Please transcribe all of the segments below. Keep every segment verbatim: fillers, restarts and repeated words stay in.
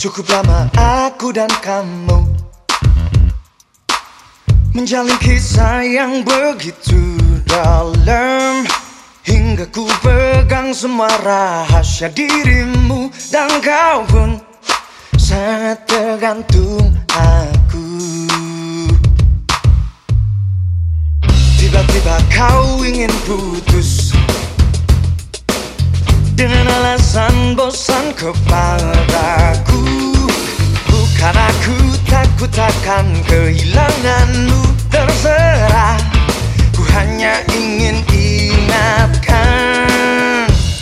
Cukup lama aku dan kamu menjalin kisah yang begitu dalam, hingga ku pegang semua rahasia dirimu. Dan kau pun sangat tergantung aku. Tiba-tiba kau ingin putus dengan alasan bosan kepadaku. Bukan aku takut akan kehilanganmu, terserah, ku hanya ingin ingatkan.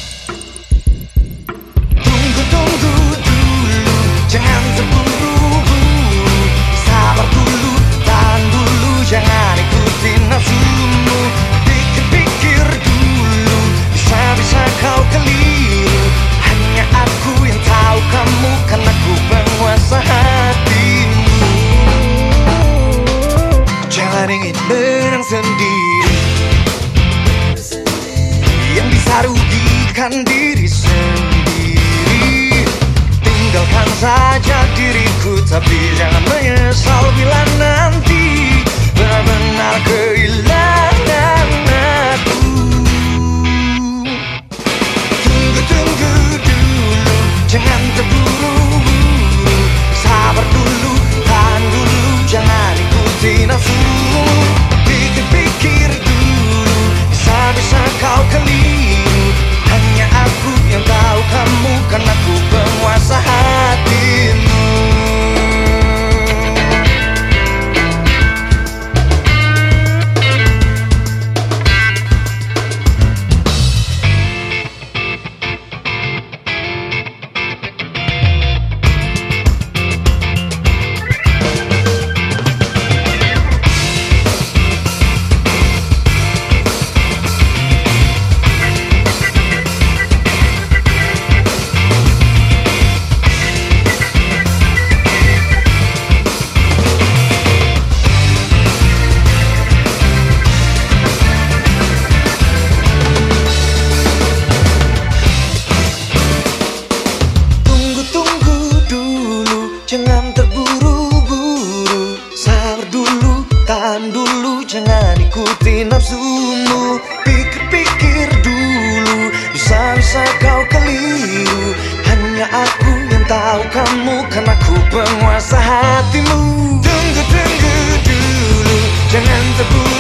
Tunggu-tunggu dulu, jangan terburu-buru. Sabar dulu, tahan dulu, jangan ikuti nafsumu. Pikir-pikir dulu, bisa-bisa kau keliru. Hanya aku yang tahu kamu, karena ku penguasa hatimu. Jangan ingin menang sendiri, yang bisa rugikan diri sendiri. Tinggalkan saja diriku, tapi jangan menyesal bila nanti benar-benar kehilangan aku. Tunggu-tunggu dulu, jangan terburu-buru. Sabar dulu, tahan dulu, jangan ikuti nafsumu. Pikir-pikir dulu, bisa-bisa kau keliru. Hanya aku yang tahu kamu, karena ku penguasa hatimu. Jangan terburu-buru, sabar dulu, tahan dulu, jangan ikuti nafsumu. Pikir-pikir dulu, bisa-bisa kau keliru. Hanya aku yang tahu kamu, karena ku penguasa hatimu. Tunggu-tunggu dulu, jangan terburu